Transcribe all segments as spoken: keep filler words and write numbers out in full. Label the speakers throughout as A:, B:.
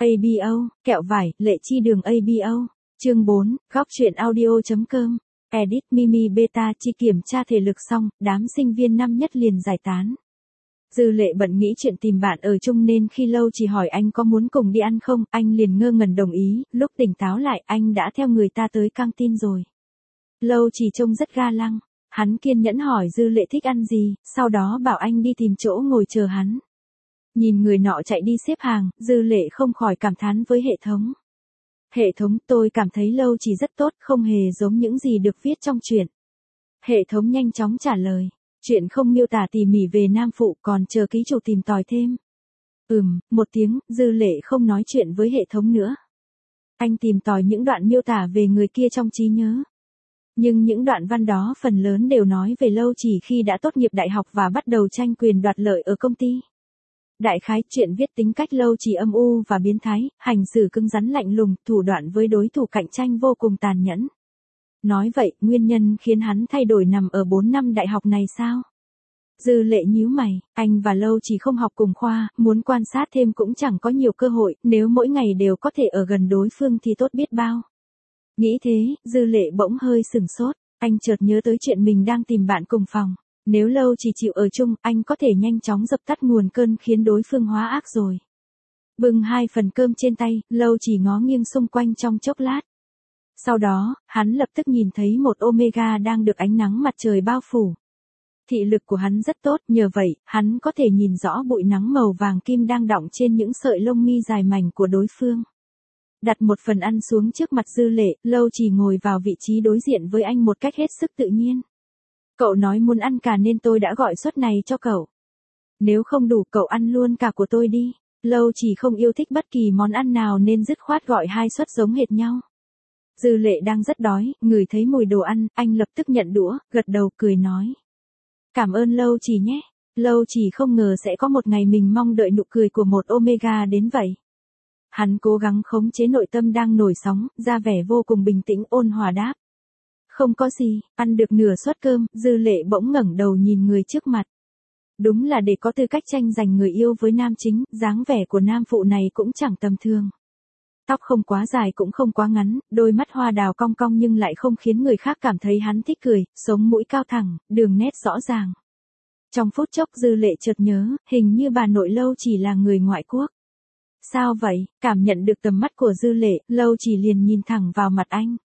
A: a bê o, kẹo vải, lệ chi đường a bê o. Chương bốn, góc truyện audio.com. Edit Mimi Beta chi kiểm tra thể lực xong, đám sinh viên năm nhất liền giải tán. Dư Lệ bận nghĩ chuyện tìm bạn ở chung nên khi Lâu Chỉ hỏi anh có muốn cùng đi ăn không, anh liền ngơ ngẩn đồng ý, lúc tỉnh táo lại anh đã theo người ta tới căng tin rồi. Lâu Chỉ trông rất ga lăng, hắn kiên nhẫn hỏi Dư Lệ thích ăn gì, sau đó bảo anh đi tìm chỗ ngồi chờ hắn. Nhìn người nọ chạy đi xếp hàng, Dư Lệ không khỏi cảm thán với hệ thống. Hệ thống, tôi cảm thấy Lâu Chỉ rất tốt, không hề giống những gì được viết trong truyện. Hệ thống nhanh chóng trả lời. Chuyện không miêu tả tỉ mỉ về nam phụ, còn chờ ký chủ tìm tòi thêm. Ừm, một tiếng, Dư Lệ không nói chuyện với hệ thống nữa. Anh tìm tòi những đoạn miêu tả về người kia trong trí nhớ. Nhưng những đoạn văn đó phần lớn đều nói về Lâu Chỉ khi đã tốt nghiệp đại học và bắt đầu tranh quyền đoạt lợi ở công ty. Đại khái chuyện viết tính cách Lâu Chỉ âm u và biến thái, hành xử cứng rắn lạnh lùng, thủ đoạn với đối thủ cạnh tranh vô cùng tàn nhẫn. Nói vậy, nguyên nhân khiến hắn thay đổi nằm ở bốn năm đại học này sao? Dư Lệ nhíu mày, anh và Lâu Chỉ không học cùng khoa, muốn quan sát thêm cũng chẳng có nhiều cơ hội, nếu mỗi ngày đều có thể ở gần đối phương thì tốt biết bao. Nghĩ thế, Dư Lệ bỗng hơi sửng sốt, anh chợt nhớ tới chuyện mình đang tìm bạn cùng phòng. Nếu Lâu Chỉ chịu ở chung, anh có thể nhanh chóng dập tắt nguồn cơn khiến đối phương hóa ác rồi. Bưng hai phần cơm trên tay, Lâu Chỉ ngó nghiêng xung quanh trong chốc lát. Sau đó, hắn lập tức nhìn thấy một Omega đang được ánh nắng mặt trời bao phủ. Thị lực của hắn rất tốt, nhờ vậy, hắn có thể nhìn rõ bụi nắng màu vàng kim đang đọng trên những sợi lông mi dài mảnh của đối phương. Đặt một phần ăn xuống trước mặt Dư Lệ, Lâu Chỉ ngồi vào vị trí đối diện với anh một cách hết sức tự nhiên. Cậu nói muốn ăn cả nên tôi đã gọi suất này cho cậu. Nếu không đủ cậu ăn luôn cả của tôi đi. Lâu Chỉ không yêu thích bất kỳ món ăn nào nên dứt khoát gọi hai suất giống hệt nhau. Dư Lệ đang rất đói, ngửi thấy mùi đồ ăn, anh lập tức nhận đũa, gật đầu cười nói. Cảm ơn Lâu Chỉ nhé. Lâu Chỉ không ngờ sẽ có một ngày mình mong đợi nụ cười của một Omega đến vậy. Hắn cố gắng khống chế nội tâm đang nổi sóng, ra vẻ vô cùng bình tĩnh ôn hòa đáp. Không có gì, ăn được nửa suất cơm, Dư Lệ bỗng ngẩng đầu nhìn người trước mặt. Đúng là để có tư cách tranh giành người yêu với nam chính, dáng vẻ của nam phụ này cũng chẳng tầm thường. Tóc không quá dài cũng không quá ngắn, đôi mắt hoa đào cong cong nhưng lại không khiến người khác cảm thấy hắn thích cười, sống mũi cao thẳng, đường nét rõ ràng. Trong phút chốc Dư Lệ chợt nhớ, hình như bà nội Lâu Chỉ là người ngoại quốc. Sao vậy? Cảm nhận được tầm mắt của Dư Lệ, Lâu Chỉ liền nhìn thẳng vào mặt anh.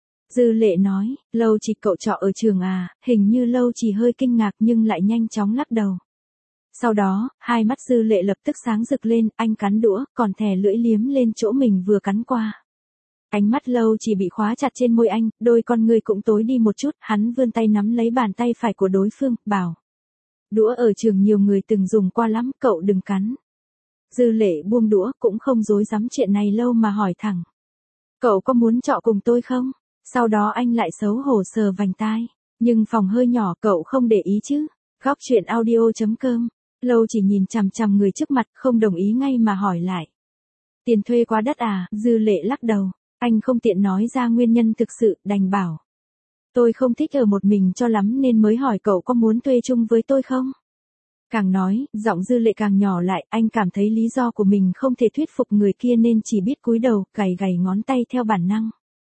A: Dư Lệ nói, Lâu Chỉ cậu trọ ở trường à, hình như Lâu Chỉ hơi kinh ngạc nhưng lại nhanh chóng lắc đầu. Sau đó, hai mắt Dư Lệ lập tức sáng rực lên, anh cắn đũa, còn thè lưỡi liếm lên chỗ mình vừa cắn qua. Ánh mắt Lâu Chỉ bị khóa chặt trên môi anh, đôi con người cũng tối đi một chút, hắn vươn tay nắm lấy bàn tay phải của đối phương, bảo. Đũa ở trường nhiều người từng dùng qua lắm, cậu đừng cắn. Dư Lệ buông đũa, cũng không dối dám chuyện này lâu mà hỏi thẳng. Cậu có muốn trọ cùng tôi không? Sau đó anh lại xấu hổ sờ vành tai. Nhưng phòng hơi nhỏ, cậu không để ý chứ? Góc truyện audio.com. Lâu Chỉ nhìn chằm chằm người trước mặt, không đồng ý ngay mà hỏi lại. Tiền thuê quá đắt à? Dư Lệ lắc đầu. Anh không tiện nói ra nguyên nhân thực sự, đành bảo. Tôi không thích ở một mình cho lắm nên mới hỏi cậu có muốn thuê chung với tôi không? Càng nói, giọng Dư Lệ càng nhỏ lại, anh cảm thấy lý do của mình không thể thuyết phục người kia nên chỉ biết cúi đầu, gảy gảy ngón tay theo bản năng.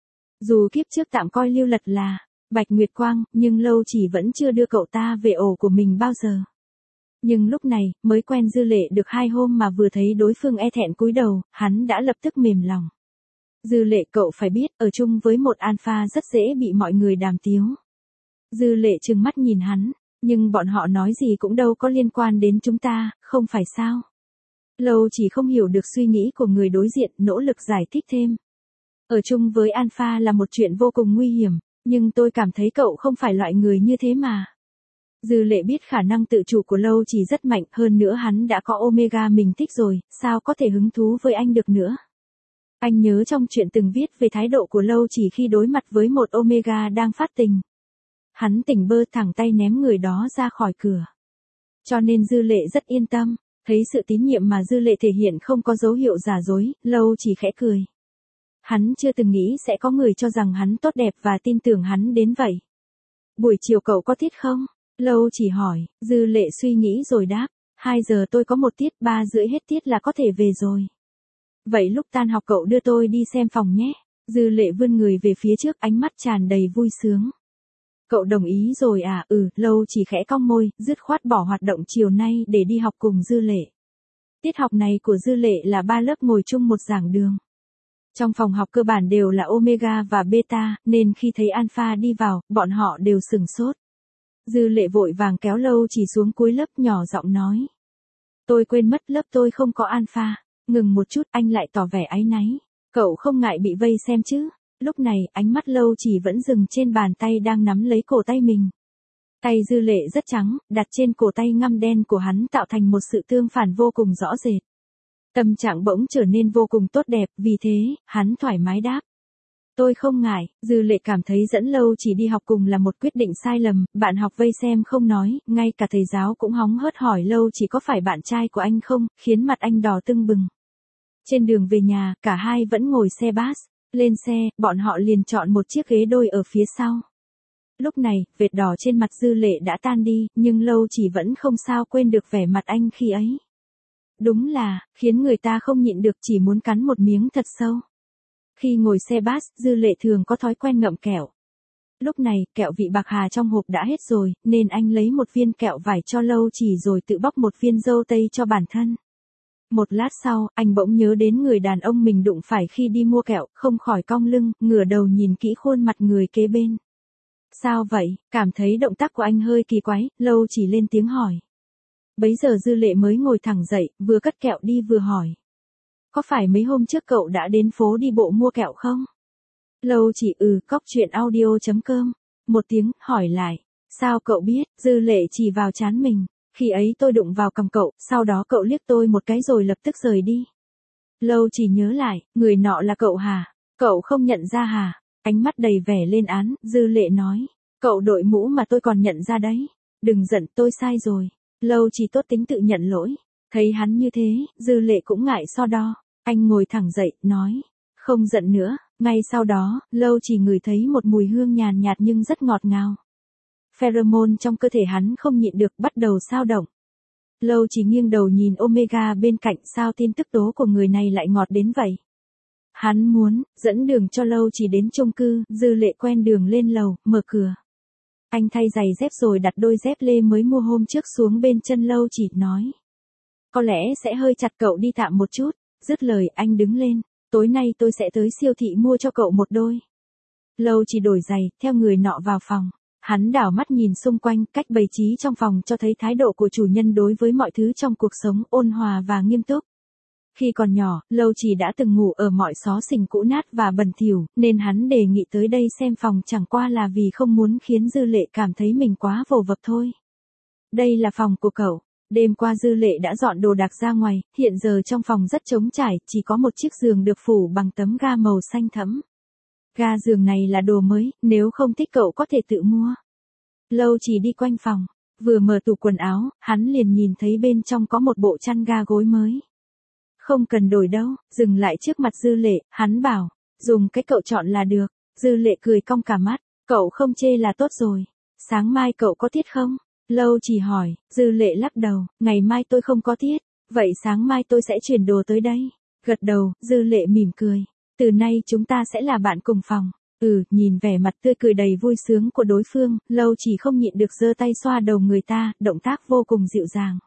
A: Dù kiếp trước tạm coi Lưu Lật là Bạch Nguyệt Quang, nhưng Lâu Chỉ vẫn chưa đưa cậu ta về ổ của mình bao giờ. Nhưng lúc này, mới quen Dư Lệ được hai hôm mà vừa thấy đối phương e thẹn cúi đầu, hắn đã lập tức mềm lòng. Dư Lệ cậu phải biết, ở chung với một alpha rất dễ bị mọi người đàm tiếu. Dư Lệ trừng mắt nhìn hắn, nhưng bọn họ nói gì cũng đâu có liên quan đến chúng ta, không phải sao? Lâu Chỉ không hiểu được suy nghĩ của người đối diện, nỗ lực giải thích thêm. Ở chung với alpha là một chuyện vô cùng nguy hiểm, nhưng tôi cảm thấy cậu không phải loại người như thế mà. Dư Lệ biết khả năng tự chủ của Lâu Chỉ rất mạnh, hơn nữa hắn đã có Omega mình thích rồi, sao có thể hứng thú với anh được nữa. Anh nhớ trong chuyện từng viết về thái độ của Lâu Chỉ khi đối mặt với một Omega đang phát tình. Hắn tỉnh bơ thẳng tay ném người đó ra khỏi cửa. Cho nên Dư Lệ rất yên tâm, thấy sự tín nhiệm mà Dư Lệ thể hiện không có dấu hiệu giả dối, Lâu Chỉ khẽ cười. Hắn chưa từng nghĩ sẽ có người cho rằng hắn tốt đẹp và tin tưởng hắn đến vậy. Buổi chiều cậu có tiết không? Lâu Chỉ hỏi, Dư Lệ suy nghĩ rồi đáp, hai giờ tôi có một tiết, ba rưỡi hết tiết là có thể về rồi. Vậy lúc tan học cậu đưa tôi đi xem phòng nhé. Dư Lệ vươn người về phía trước, ánh mắt tràn đầy vui sướng. Cậu đồng ý rồi à? Ừ, Lâu Chỉ khẽ cong môi, dứt khoát bỏ hoạt động chiều nay để đi học cùng Dư Lệ. Tiết học này của Dư Lệ là ba lớp ngồi chung một giảng đường. Trong phòng học cơ bản đều là Omega và Beta, nên khi thấy Alpha đi vào, bọn họ đều sửng sốt. Dư Lệ vội vàng kéo Lâu Chỉ xuống cuối lớp, nhỏ giọng nói. Tôi quên mất lớp tôi không có Alpha. Ngừng một chút, anh lại tỏ vẻ áy náy. Cậu không ngại bị vây xem chứ? Lúc này, ánh mắt Lâu Chỉ vẫn dừng trên bàn tay đang nắm lấy cổ tay mình. Tay Dư Lệ rất trắng, đặt trên cổ tay ngăm đen của hắn tạo thành một sự tương phản vô cùng rõ rệt. Tâm trạng bỗng trở nên vô cùng tốt đẹp, vì thế, hắn thoải mái đáp. Tôi không ngại. Dư Lệ cảm thấy dẫn Lâu Chỉ đi học cùng là một quyết định sai lầm, bạn học vây xem không nói, ngay cả thầy giáo cũng hóng hớt hỏi Lâu Chỉ có phải bạn trai của anh không, khiến mặt anh đỏ tưng bừng. Trên đường về nhà, cả hai vẫn ngồi xe bus. Lên xe, bọn họ liền chọn một chiếc ghế đôi ở phía sau. Lúc này, vệt đỏ trên mặt Dư Lệ đã tan đi, nhưng Lâu Chỉ vẫn không sao quên được vẻ mặt anh khi ấy. Đúng là, khiến người ta không nhịn được chỉ muốn cắn một miếng thật sâu. Khi ngồi xe bus, Dư Lệ thường có thói quen ngậm kẹo. Lúc này, kẹo vị bạc hà trong hộp đã hết rồi, nên anh lấy một viên kẹo vải cho Lâu Chỉ rồi tự bóc một viên dâu tây cho bản thân. Một lát sau, anh bỗng nhớ đến người đàn ông mình đụng phải khi đi mua kẹo, không khỏi cong lưng, ngửa đầu nhìn kỹ khuôn mặt người kế bên. Sao vậy? Cảm thấy động tác của anh hơi kỳ quái, Lâu Chỉ lên tiếng hỏi. Bấy giờ Dư Lệ mới ngồi thẳng dậy, vừa cất kẹo đi vừa hỏi. Có phải mấy hôm trước cậu đã đến phố đi bộ mua kẹo không? Lâu Chỉ ừ, cóc chuyện audio chấm com. Một tiếng, hỏi lại. Sao cậu biết? Dư Lệ chỉ vào trán mình. Khi ấy tôi đụng vào cằm cậu, sau đó cậu liếc tôi một cái rồi lập tức rời đi. Lâu Chỉ nhớ lại, người nọ là cậu hả? Cậu không nhận ra hả? Ánh mắt đầy vẻ lên án, Dư Lệ nói. Cậu đội mũ mà tôi còn nhận ra đấy. Đừng giận, tôi sai rồi. Lâu Chỉ tốt tính tự nhận lỗi. Thấy hắn như thế, Dư Lệ cũng ngại so đo. Anh ngồi thẳng dậy, nói. Không giận nữa. Ngay sau đó, Lâu Chỉ ngửi thấy một mùi hương nhàn nhạt nhưng rất ngọt ngào. Pheromone trong cơ thể hắn không nhịn được bắt đầu xao động. Lâu Chỉ nghiêng đầu nhìn Omega bên cạnh, sao tin tức tố của người này lại ngọt đến vậy. Hắn muốn dẫn đường cho Lâu Chỉ đến chung cư. Dư Lệ quen đường lên lầu, mở cửa. Anh thay giày dép rồi đặt đôi dép lê mới mua hôm trước xuống bên chân Lâu Chỉ, nói. Có lẽ sẽ hơi chặt, cậu đi tạm một chút. Dứt lời, anh đứng lên. Tối nay tôi sẽ tới siêu thị mua cho cậu một đôi. Lâu Chỉ đổi giày, theo người nọ vào phòng. Hắn đảo mắt nhìn xung quanh, cách bày trí trong phòng cho thấy thái độ của chủ nhân đối với mọi thứ trong cuộc sống ôn hòa và nghiêm túc. Khi còn nhỏ, Lâu Chỉ đã từng ngủ ở mọi xó xỉnh cũ nát và bẩn thỉu, nên hắn đề nghị tới đây xem phòng chẳng qua là vì không muốn khiến Dư Lệ cảm thấy mình quá vồ vập thôi. Đây là phòng của cậu. Đêm qua Dư Lệ đã dọn đồ đạc ra ngoài, hiện giờ trong phòng rất trống trải, chỉ có một chiếc giường được phủ bằng tấm ga màu xanh thẫm. Ga giường này là đồ mới, nếu không thích cậu có thể tự mua. Lâu Chỉ đi quanh phòng, vừa mở tủ quần áo, hắn liền nhìn thấy bên trong có một bộ chăn ga gối mới. Không cần đổi đâu. Dừng lại trước mặt Dư Lệ, hắn bảo, dùng cái cậu chọn là được. Dư Lệ cười cong cả mắt, cậu không chê là tốt rồi. Sáng mai cậu có tiết không? Lâu Chỉ hỏi. Dư Lệ lắc đầu, ngày mai tôi không có tiết. Vậy sáng mai tôi sẽ chuyển đồ tới đây. Gật đầu, Dư Lệ mỉm cười. Từ nay chúng ta sẽ là bạn cùng phòng. Ừ, nhìn vẻ mặt tươi cười đầy vui sướng của đối phương, Lâu Chỉ không nhịn được giơ tay xoa đầu người ta, động tác vô cùng dịu dàng.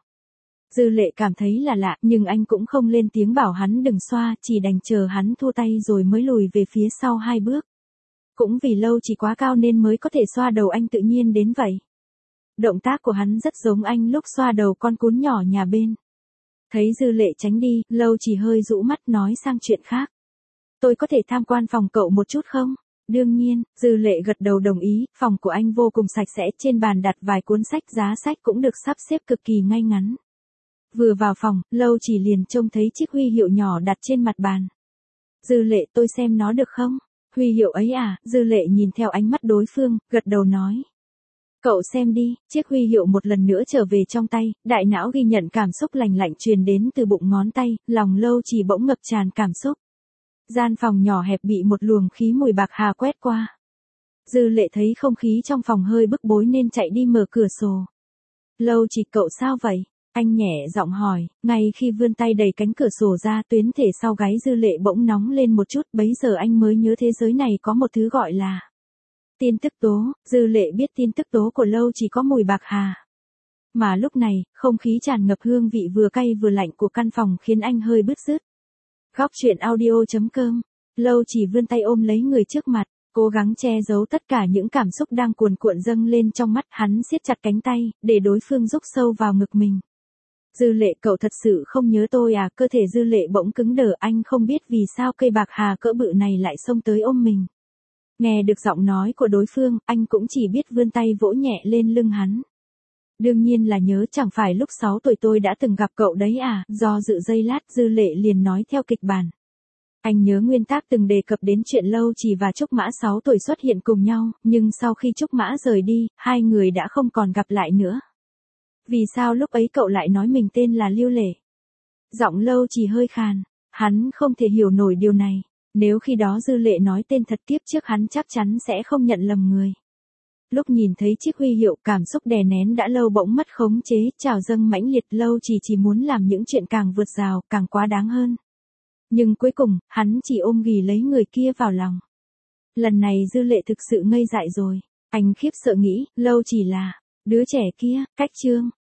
A: Dư Lệ cảm thấy là lạ, nhưng anh cũng không lên tiếng bảo hắn đừng xoa, chỉ đành chờ hắn thua tay rồi mới lùi về phía sau hai bước. Cũng vì Lâu Chỉ quá cao nên mới có thể xoa đầu anh tự nhiên đến vậy. Động tác của hắn rất giống anh lúc xoa đầu con cún nhỏ nhà bên. Thấy Dư Lệ tránh đi, Lâu Chỉ hơi rũ mắt nói sang chuyện khác. Tôi có thể tham quan phòng cậu một chút không? Đương nhiên, Dư Lệ gật đầu đồng ý, phòng của anh vô cùng sạch sẽ, trên bàn đặt vài cuốn sách, giá sách cũng được sắp xếp cực kỳ ngay ngắn. Vừa vào phòng, Lâu Chỉ liền trông thấy chiếc huy hiệu nhỏ đặt trên mặt bàn. Dư Lệ, tôi xem nó được không? Huy hiệu ấy à? Dư Lệ nhìn theo ánh mắt đối phương, gật đầu nói. Cậu xem đi. Chiếc huy hiệu một lần nữa trở về trong tay, đại não ghi nhận cảm xúc lành lạnh truyền đến từ bụng ngón tay, lòng Lâu Chỉ bỗng ngập tràn cảm xúc. Gian phòng nhỏ hẹp bị một luồng khí mùi bạc hà quét qua. Dư Lệ thấy không khí trong phòng hơi bức bối nên chạy đi mở cửa sổ. Lâu Chỉ, cậu sao vậy? Anh nhẹ giọng hỏi, ngay khi vươn tay đẩy cánh cửa sổ ra, tuyến thể sau gáy Dư Lệ bỗng nóng lên một chút, bấy giờ anh mới nhớ thế giới này có một thứ gọi là tin tức tố. Dư Lệ biết tin tức tố của Lâu chỉ có mùi bạc hà. Mà lúc này, không khí tràn ngập hương vị vừa cay vừa lạnh của căn phòng khiến anh hơi bứt rứt. Góc truyện audio chấm com. Lâu chỉ vươn tay ôm lấy người trước mặt, cố gắng che giấu tất cả những cảm xúc đang cuồn cuộn dâng lên trong mắt. Hắn siết chặt cánh tay, để đối phương rúc sâu vào ngực mình. Dư Lệ, cậu thật sự không nhớ tôi à? Cơ thể Dư Lệ bỗng cứng đờ, anh không biết vì sao cây bạc hà cỡ bự này lại xông tới ôm mình. Nghe được giọng nói của đối phương, anh cũng chỉ biết vươn tay vỗ nhẹ lên lưng hắn. Đương nhiên là nhớ, chẳng phải lúc sáu tuổi tôi đã từng gặp cậu đấy à? Do dự giây lát, Dư Lệ liền nói theo kịch bản. Anh nhớ nguyên tác từng đề cập đến chuyện Lâu Chỉ và Trúc Mã sáu tuổi xuất hiện cùng nhau, nhưng sau khi Trúc Mã rời đi, hai người đã không còn gặp lại nữa. Vì sao lúc ấy cậu lại nói mình tên là Lưu Lệ? Giọng Lâu Chỉ hơi khàn, hắn không thể hiểu nổi điều này. Nếu khi đó Dư Lệ nói tên thật tiếp trước, hắn chắc chắn sẽ không nhận lầm người. Lúc nhìn thấy chiếc huy hiệu, cảm xúc đè nén đã lâu bỗng mất khống chế, trào dâng mãnh liệt. Lâu Chỉ chỉ muốn làm những chuyện càng vượt rào, càng quá đáng hơn. Nhưng cuối cùng, hắn chỉ ôm ghì lấy người kia vào lòng. Lần này Dư Lệ thực sự ngây dại rồi. Anh khiếp sợ nghĩ, Lâu Chỉ là đứa trẻ kia. Cách chương